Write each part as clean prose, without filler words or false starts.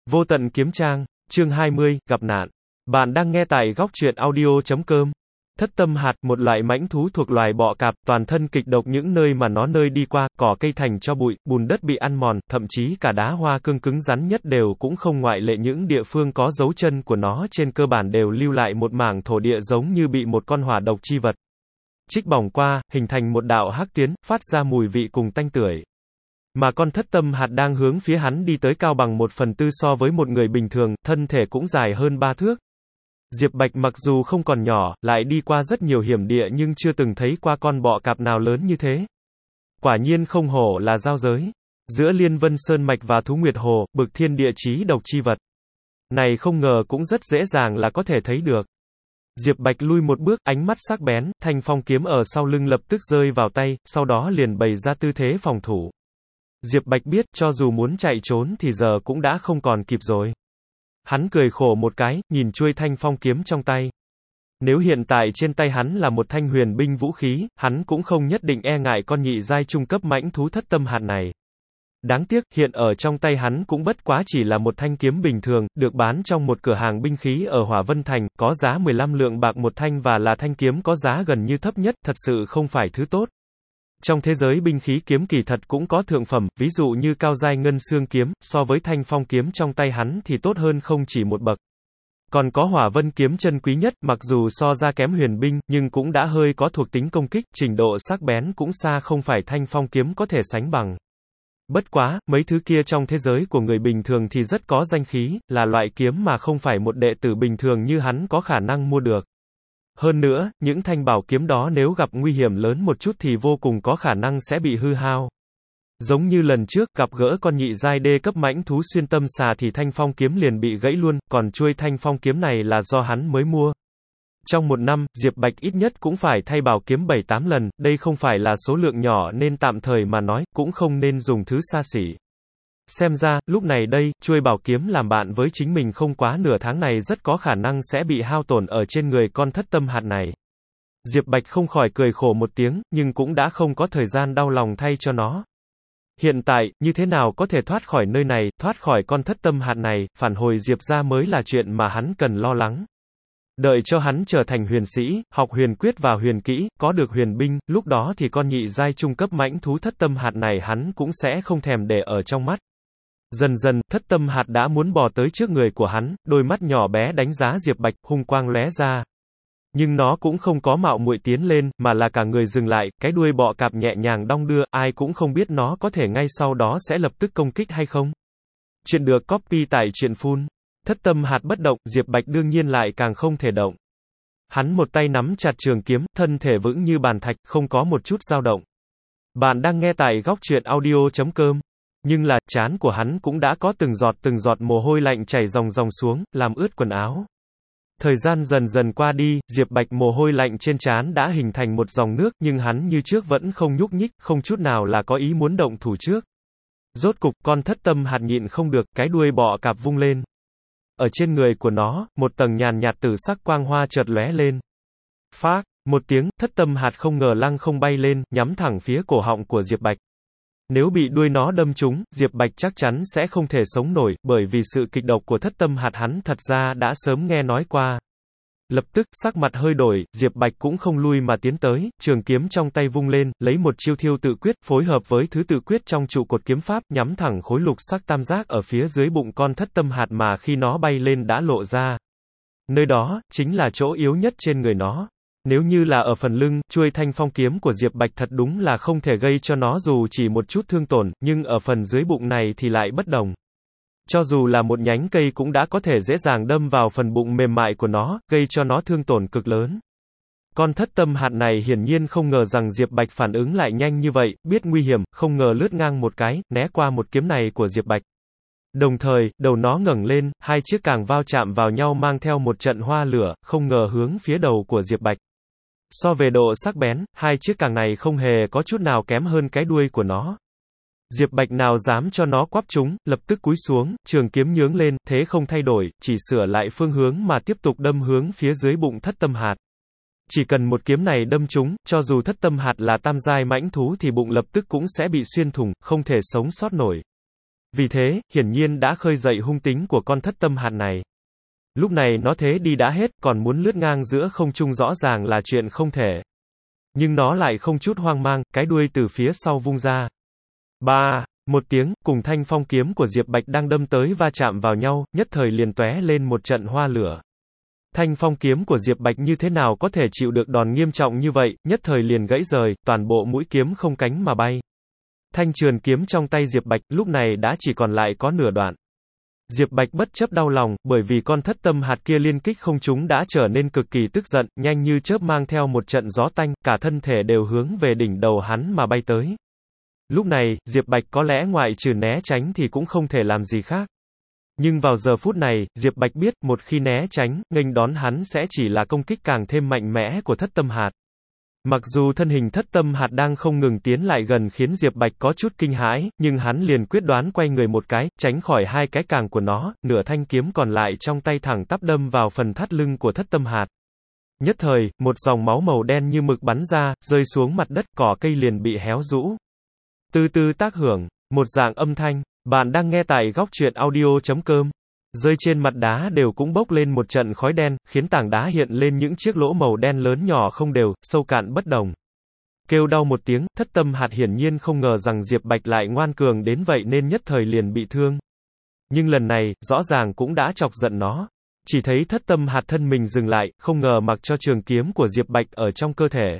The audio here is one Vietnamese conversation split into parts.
Vô tận kiếm trang, chương 20, gặp nạn. Bạn đang nghe tại góc truyện audio.com. Thất tâm hạt, một loại mãnh thú thuộc loài bọ cạp, toàn thân kịch độc, những nơi mà nó nơi đi qua, cỏ cây thành cho bụi, bùn đất bị ăn mòn, thậm chí cả đá hoa cương cứng rắn nhất đều cũng không ngoại lệ. Những địa phương có dấu chân của nó trên cơ bản đều lưu lại một mảng thổ địa giống như bị một con hỏa độc chi vật chích bỏng qua, hình thành một đạo hắc tuyến, phát ra mùi vị cùng tanh tưởi. Mà con thất tâm hạt đang hướng phía hắn đi tới cao bằng 1/4 so với một người bình thường, thân thể cũng dài hơn 3 thước. Diệp Bạch mặc dù không còn nhỏ, lại đi qua rất nhiều hiểm địa nhưng chưa từng thấy qua con bọ cạp nào lớn như thế. Quả nhiên không hổ là giao giới. Giữa Liên Vân Sơn Mạch và Thú Nguyệt Hồ, bực thiên địa chí độc chi vật này không ngờ cũng rất dễ dàng là có thể thấy được. Diệp Bạch lui một bước, ánh mắt sắc bén, thanh phong kiếm ở sau lưng lập tức rơi vào tay, sau đó liền bày ra tư thế phòng thủ. Diệp Bạch biết, cho dù muốn chạy trốn thì giờ cũng đã không còn kịp rồi. Hắn cười khổ một cái, nhìn chuôi thanh phong kiếm trong tay. Nếu hiện tại trên tay hắn là một thanh huyền binh vũ khí, hắn cũng không nhất định e ngại con nhị giai trung cấp mãnh thú thất tâm hạt này. Đáng tiếc, hiện ở trong tay hắn cũng bất quá chỉ là một thanh kiếm bình thường, được bán trong một cửa hàng binh khí ở Hỏa Vân Thành, có giá 15 lượng bạc một thanh và là thanh kiếm có giá gần như thấp nhất, thật sự không phải thứ tốt. Trong thế giới binh khí kiếm kỳ thật cũng có thượng phẩm, ví dụ như cao giai ngân xương kiếm, so với thanh phong kiếm trong tay hắn thì tốt hơn không chỉ một bậc. Còn có hỏa vân kiếm chân quý nhất, mặc dù so ra kém huyền binh, nhưng cũng đã hơi có thuộc tính công kích, trình độ sắc bén cũng xa không phải thanh phong kiếm có thể sánh bằng. Bất quá, mấy thứ kia trong thế giới của người bình thường thì rất có danh khí, là loại kiếm mà không phải một đệ tử bình thường như hắn có khả năng mua được. Hơn nữa, những thanh bảo kiếm đó nếu gặp nguy hiểm lớn một chút thì vô cùng có khả năng sẽ bị hư hao. Giống như lần trước, gặp gỡ con nhị giai đê cấp mãnh thú xuyên tâm xà thì thanh phong kiếm liền bị gãy luôn, còn chuôi thanh phong kiếm này là do hắn mới mua. Trong một năm, Diệp Bạch ít nhất cũng phải thay bảo kiếm 7-8 lần, đây không phải là số lượng nhỏ nên tạm thời mà nói, cũng không nên dùng thứ xa xỉ. Xem ra, lúc này đây, chuôi bảo kiếm làm bạn với chính mình không quá nửa tháng này rất có khả năng sẽ bị hao tổn ở trên người con thất tâm hạt này. Diệp Bạch không khỏi cười khổ một tiếng, nhưng cũng đã không có thời gian đau lòng thay cho nó. Hiện tại, như thế nào có thể thoát khỏi nơi này, thoát khỏi con thất tâm hạt này, phản hồi Diệp ra mới là chuyện mà hắn cần lo lắng. Đợi cho hắn trở thành huyền sĩ, học huyền quyết và huyền kỹ, có được huyền binh, lúc đó thì con nhị giai trung cấp mãnh thú thất tâm hạt này hắn cũng sẽ không thèm để ở trong mắt. Dần dần, thất tâm hạt đã muốn bò tới trước người của hắn, đôi mắt nhỏ bé đánh giá Diệp Bạch, hung quang lóe ra. Nhưng nó cũng không có mạo muội tiến lên, mà là cả người dừng lại, cái đuôi bọ cạp nhẹ nhàng đong đưa, ai cũng không biết nó có thể ngay sau đó sẽ lập tức công kích hay không. Chuyện được copy tại truyện phun. Thất tâm hạt bất động, Diệp Bạch đương nhiên lại càng không thể động. Hắn một tay nắm chặt trường kiếm, thân thể vững như bàn thạch, không có một chút dao động. Bạn đang nghe tại góc truyện audio.com. Nhưng là, trán của hắn cũng đã có từng giọt mồ hôi lạnh chảy ròng ròng xuống, làm ướt quần áo. Thời gian dần dần qua đi, Diệp Bạch mồ hôi lạnh trên trán đã hình thành một dòng nước, nhưng hắn như trước vẫn không nhúc nhích, không chút nào là có ý muốn động thủ trước. Rốt cục, con thất tâm hạt nhịn không được, cái đuôi bọ cạp vung lên. Ở trên người của nó, một tầng nhàn nhạt tử sắc quang hoa chợt lóe lên. Phác, một tiếng, thất tâm hạt không ngờ lăng không bay lên, nhắm thẳng phía cổ họng của Diệp Bạch. Nếu bị đuôi nó đâm trúng, Diệp Bạch chắc chắn sẽ không thể sống nổi, bởi vì sự kịch độc của thất tâm hạt hắn thật ra đã sớm nghe nói qua. Lập tức, sắc mặt hơi đổi, Diệp Bạch cũng không lui mà tiến tới, trường kiếm trong tay vung lên, lấy một chiêu thiêu tự quyết, phối hợp với thứ tự quyết trong trụ cột kiếm pháp, nhắm thẳng khối lục sắc tam giác ở phía dưới bụng con thất tâm hạt mà khi nó bay lên đã lộ ra. Nơi đó, chính là chỗ yếu nhất trên người nó. Nếu như là ở phần lưng, chuôi thanh phong kiếm của Diệp Bạch thật đúng là không thể gây cho nó dù chỉ một chút thương tổn, nhưng ở phần dưới bụng này thì lại bất đồng. Cho dù là một nhánh cây cũng đã có thể dễ dàng đâm vào phần bụng mềm mại của nó, gây cho nó thương tổn cực lớn. Con thất tâm hạt này hiển nhiên không ngờ rằng Diệp Bạch phản ứng lại nhanh như vậy, biết nguy hiểm, không ngờ lướt ngang một cái, né qua một kiếm này của Diệp Bạch. Đồng thời, đầu nó ngẩng lên, hai chiếc càng va chạm vào nhau mang theo một trận hoa lửa, không ngờ hướng phía đầu của Diệp Bạch. So về độ sắc bén, hai chiếc càng này không hề có chút nào kém hơn cái đuôi của nó. Diệp Bạch nào dám cho nó quắp chúng, lập tức cúi xuống, trường kiếm nhướng lên, thế không thay đổi, chỉ sửa lại phương hướng mà tiếp tục đâm hướng phía dưới bụng thất tâm hạt. Chỉ cần một kiếm này đâm trúng, cho dù thất tâm hạt là tam giai mãnh thú thì bụng lập tức cũng sẽ bị xuyên thủng, không thể sống sót nổi. Vì thế, hiển nhiên đã khơi dậy hung tính của con thất tâm hạt này. Lúc này nó thế đi đã hết, còn muốn lướt ngang giữa không trung rõ ràng là chuyện không thể. Nhưng nó lại không chút hoang mang, cái đuôi từ phía sau vung ra. Ba, một tiếng, cùng thanh phong kiếm của Diệp Bạch đang đâm tới va chạm vào nhau, nhất thời liền tóe lên một trận hoa lửa. Thanh phong kiếm của Diệp Bạch như thế nào có thể chịu được đòn nghiêm trọng như vậy, nhất thời liền gãy rời, toàn bộ mũi kiếm không cánh mà bay. Thanh trường kiếm trong tay Diệp Bạch, lúc này đã chỉ còn lại có nửa đoạn. Diệp Bạch bất chấp đau lòng, bởi vì con thất tâm hạt kia liên kích không trúng đã trở nên cực kỳ tức giận, nhanh như chớp mang theo một trận gió tanh, cả thân thể đều hướng về đỉnh đầu hắn mà bay tới. Lúc này, Diệp Bạch có lẽ ngoại trừ né tránh thì cũng không thể làm gì khác. Nhưng vào giờ phút này, Diệp Bạch biết, một khi né tránh, nghênh đón hắn sẽ chỉ là công kích càng thêm mạnh mẽ của thất tâm hạt. Mặc dù thân hình thất tâm hạt đang không ngừng tiến lại gần khiến Diệp Bạch có chút kinh hãi, nhưng hắn liền quyết đoán quay người một cái, tránh khỏi hai cái càng của nó, nửa thanh kiếm còn lại trong tay thẳng tắp đâm vào phần thắt lưng của thất tâm hạt. Nhất thời, một dòng máu màu đen như mực bắn ra, rơi xuống mặt đất, cỏ cây liền bị héo rũ. Từ từ tác hưởng, một dạng âm thanh, bạn đang nghe tại góc truyện audio.com. Rơi trên mặt đá đều cũng bốc lên một trận khói đen, khiến tảng đá hiện lên những chiếc lỗ màu đen lớn nhỏ không đều, sâu cạn bất đồng. Kêu đau một tiếng, thất tâm hạt hiển nhiên không ngờ rằng Diệp Bạch lại ngoan cường đến vậy nên nhất thời liền bị thương. Nhưng lần này, rõ ràng cũng đã chọc giận nó. Chỉ thấy thất tâm hạt thân mình dừng lại, không ngờ mặc cho trường kiếm của Diệp Bạch ở trong cơ thể.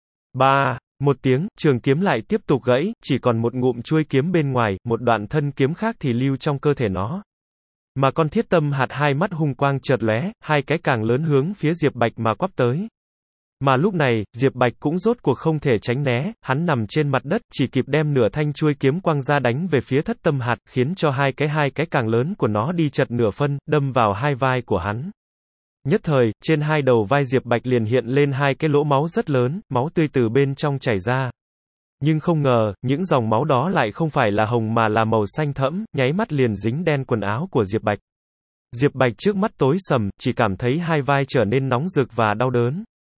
Ba, một tiếng, trường kiếm lại tiếp tục gãy, chỉ còn một ngụm chuôi kiếm bên ngoài, một đoạn thân kiếm khác thì lưu trong cơ thể nó. Mà con thiết tâm hạt hai mắt hung quang chợt lóe, hai cái càng lớn hướng phía Diệp Bạch mà quắp tới. Mà lúc này, Diệp Bạch cũng rốt cuộc không thể tránh né, hắn nằm trên mặt đất, chỉ kịp đem nửa thanh chuôi kiếm quang ra đánh về phía thất tâm hạt, khiến cho hai cái càng lớn của nó đi chật nửa phân, đâm vào hai vai của hắn. Nhất thời, trên hai đầu vai Diệp Bạch liền hiện lên hai cái lỗ máu rất lớn, máu tươi từ bên trong chảy ra. Nhưng không ngờ, những dòng máu đó lại không phải là hồng mà là màu xanh thẫm, nháy mắt liền dính đen quần áo của Diệp Bạch. Diệp Bạch trước mắt tối sầm, chỉ cảm thấy hai vai trở nên nóng rực và đau đớn.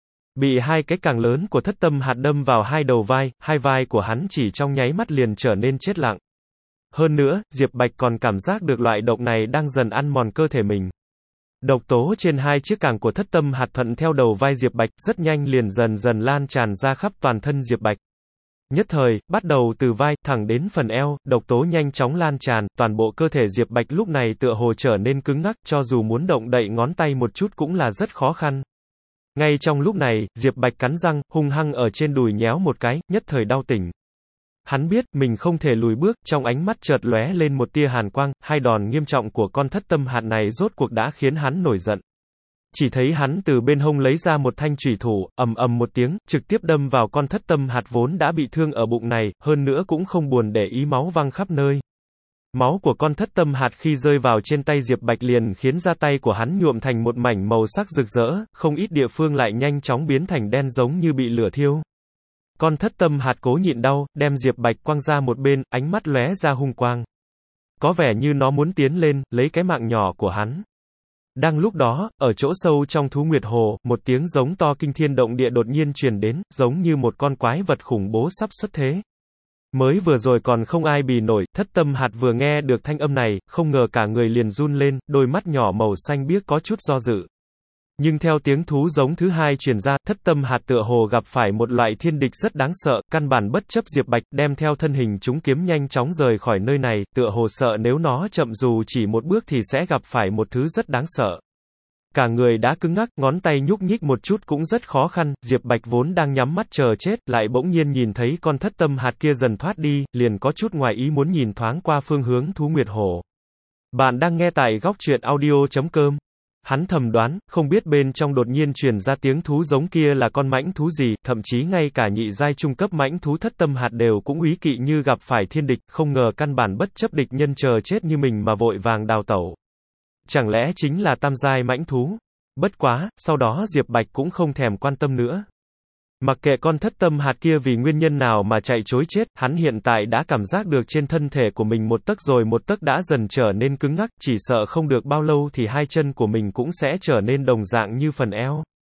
Bị hai cái càng lớn của thất tâm hạt đâm vào hai đầu vai, hai vai của hắn chỉ trong nháy mắt liền trở nên chết lặng. Hơn nữa, Diệp Bạch còn cảm giác được loại độc này đang dần ăn mòn cơ thể mình. Độc tố trên hai chiếc càng của thất tâm hạt thuận theo đầu vai Diệp Bạch, rất nhanh liền dần dần lan tràn ra khắp toàn thân Diệp Bạch. Nhất thời, bắt đầu từ vai, thẳng đến phần eo, độc tố nhanh chóng lan tràn, toàn bộ cơ thể Diệp Bạch lúc này tựa hồ trở nên cứng ngắc, cho dù muốn động đậy ngón tay một chút cũng là rất khó khăn. Ngay trong lúc này, Diệp Bạch cắn răng, hung hăng ở trên đùi nhéo một cái, nhất thời đau tỉnh. Hắn biết, mình không thể lùi bước, trong ánh mắt chợt lóe lên một tia hàn quang, hai đòn nghiêm trọng của con thất tâm hạt này rốt cuộc đã khiến hắn nổi giận. Chỉ thấy hắn từ bên hông lấy ra một thanh chủy thủ, ầm ầm một tiếng, trực tiếp đâm vào con thất tâm hạt vốn đã bị thương ở bụng này, hơn nữa cũng không buồn để ý máu văng khắp nơi. Máu của con thất tâm hạt khi rơi vào trên tay Diệp Bạch liền khiến da tay của hắn nhuộm thành một mảnh màu sắc rực rỡ, không ít địa phương lại nhanh chóng biến thành đen giống như bị lửa thiêu. Con thất tâm hạt cố nhịn đau, đem Diệp Bạch quăng ra một bên, ánh mắt lóe ra hung quang. Có vẻ như nó muốn tiến lên, lấy cái mạng nhỏ của hắn. Đang lúc đó, ở chỗ sâu trong thú nguyệt hồ, một tiếng giống to kinh thiên động địa đột nhiên truyền đến, giống như một con quái vật khủng bố sắp xuất thế. Mới vừa rồi còn không ai bì nổi, thất tâm hạt vừa nghe được thanh âm này, không ngờ cả người liền run lên, đôi mắt nhỏ màu xanh biếc có chút do dự. Nhưng theo tiếng thú giống thứ hai truyền ra, thất tâm hạt tựa hồ gặp phải một loại thiên địch rất đáng sợ, căn bản bất chấp Diệp Bạch, đem theo thân hình chúng kiếm nhanh chóng rời khỏi nơi này, tựa hồ sợ nếu nó chậm dù chỉ một bước thì sẽ gặp phải một thứ rất đáng sợ. Cả người đã cứng ngắc, ngón tay nhúc nhích một chút cũng rất khó khăn, Diệp Bạch vốn đang nhắm mắt chờ chết, lại bỗng nhiên nhìn thấy con thất tâm hạt kia dần thoát đi, liền có chút ngoài ý muốn nhìn thoáng qua phương hướng thú nguyệt hồ. Bạn đang nghe tại góc truyện audio.com. Hắn thầm đoán, không biết bên trong đột nhiên truyền ra tiếng thú giống kia là con mãnh thú gì, thậm chí ngay cả nhị giai trung cấp mãnh thú thất tâm hạt đều cũng úy kỵ như gặp phải thiên địch, không ngờ căn bản bất chấp địch nhân chờ chết như mình mà vội vàng đào tẩu. Chẳng lẽ chính là tam giai mãnh thú? Bất quá, sau đó Diệp Bạch cũng không thèm quan tâm nữa. Mặc kệ con thất tâm hạt kia vì nguyên nhân nào mà chạy trối chết, hắn hiện tại đã cảm giác được trên thân thể của mình một tấc rồi một tấc đã dần trở nên cứng ngắc, chỉ sợ không được bao lâu thì hai chân của mình cũng sẽ trở nên đồng dạng như phần eo.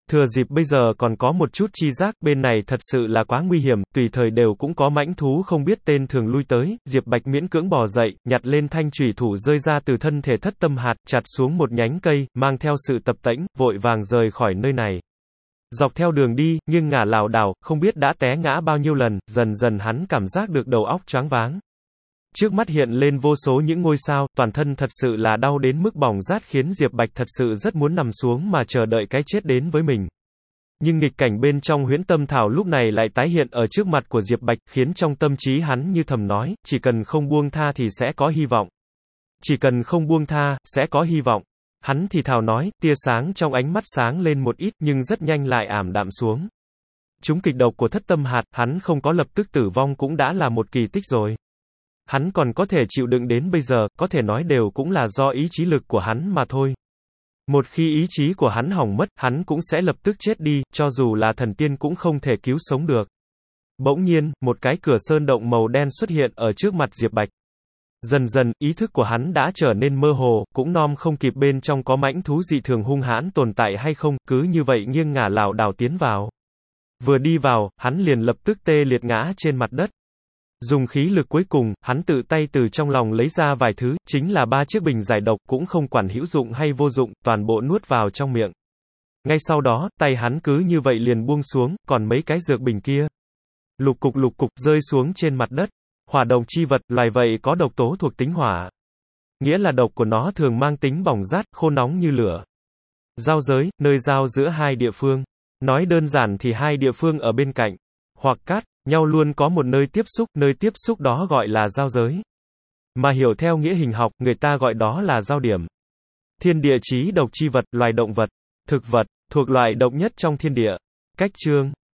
Thừa dịp bây giờ còn có một chút chi giác, bên này thật sự là quá nguy hiểm, tùy thời đều cũng có mãnh thú không biết tên thường lui tới, Diệp Bạch miễn cưỡng bò dậy, nhặt lên thanh chủy thủ rơi ra từ thân thể Thất Tâm Hạt, chặt xuống một nhánh cây, mang theo sự tập tễnh, vội vàng rời khỏi nơi này. Dọc theo đường đi, nghiêng ngả lảo đảo, không biết đã té ngã bao nhiêu lần, dần dần hắn cảm giác được đầu óc choáng váng. Trước mắt hiện lên vô số những ngôi sao, toàn thân thật sự là đau đến mức bỏng rát khiến Diệp Bạch thật sự rất muốn nằm xuống mà chờ đợi cái chết đến với mình. Nhưng nghịch cảnh bên trong huyễn tâm thảo lúc này lại tái hiện ở trước mặt của Diệp Bạch, khiến trong tâm trí hắn như thầm nói, chỉ cần không buông tha thì sẽ có hy vọng. Chỉ cần không buông tha, sẽ có hy vọng. Hắn thì thào nói, tia sáng trong ánh mắt sáng lên một ít nhưng rất nhanh lại ảm đạm xuống. Trúng kịch độc của Thất Tâm Hạt, hắn không có lập tức tử vong cũng đã là một kỳ tích rồi. Hắn còn có thể chịu đựng đến bây giờ, có thể nói đều cũng là do ý chí lực của hắn mà thôi. Một khi ý chí của hắn hỏng mất, hắn cũng sẽ lập tức chết đi, cho dù là thần tiên cũng không thể cứu sống được. Bỗng nhiên, một cái cửa sơn động màu đen xuất hiện ở trước mặt Diệp Bạch. Dần dần, ý thức của hắn đã trở nên mơ hồ, cũng nom không kịp bên trong có mãnh thú dị thường hung hãn tồn tại hay không, cứ như vậy nghiêng ngả lảo đảo tiến vào. Vừa đi vào, hắn liền lập tức tê liệt ngã trên mặt đất. Dùng khí lực cuối cùng, hắn tự tay từ trong lòng lấy ra vài thứ, chính là 3 chiếc bình giải độc, cũng không quản hữu dụng hay vô dụng, toàn bộ nuốt vào trong miệng. Ngay sau đó, tay hắn cứ như vậy liền buông xuống, còn mấy cái dược bình kia. Lục cục rơi xuống trên mặt đất. Hỏa độc chi vật, loài vậy có độc tố thuộc tính hỏa. Nghĩa là độc của nó thường mang tính bỏng rát, khô nóng như lửa. Giao giới, nơi giao giữa hai địa phương. Nói đơn giản thì hai địa phương ở bên cạnh, hoặc cát nhau luôn có một nơi tiếp xúc đó gọi là giao giới. Mà hiểu theo nghĩa hình học, người ta gọi đó là giao điểm. Thiên địa chí độc chi vật, loài động vật, thực vật, thuộc loài độc nhất trong thiên địa. Cách chương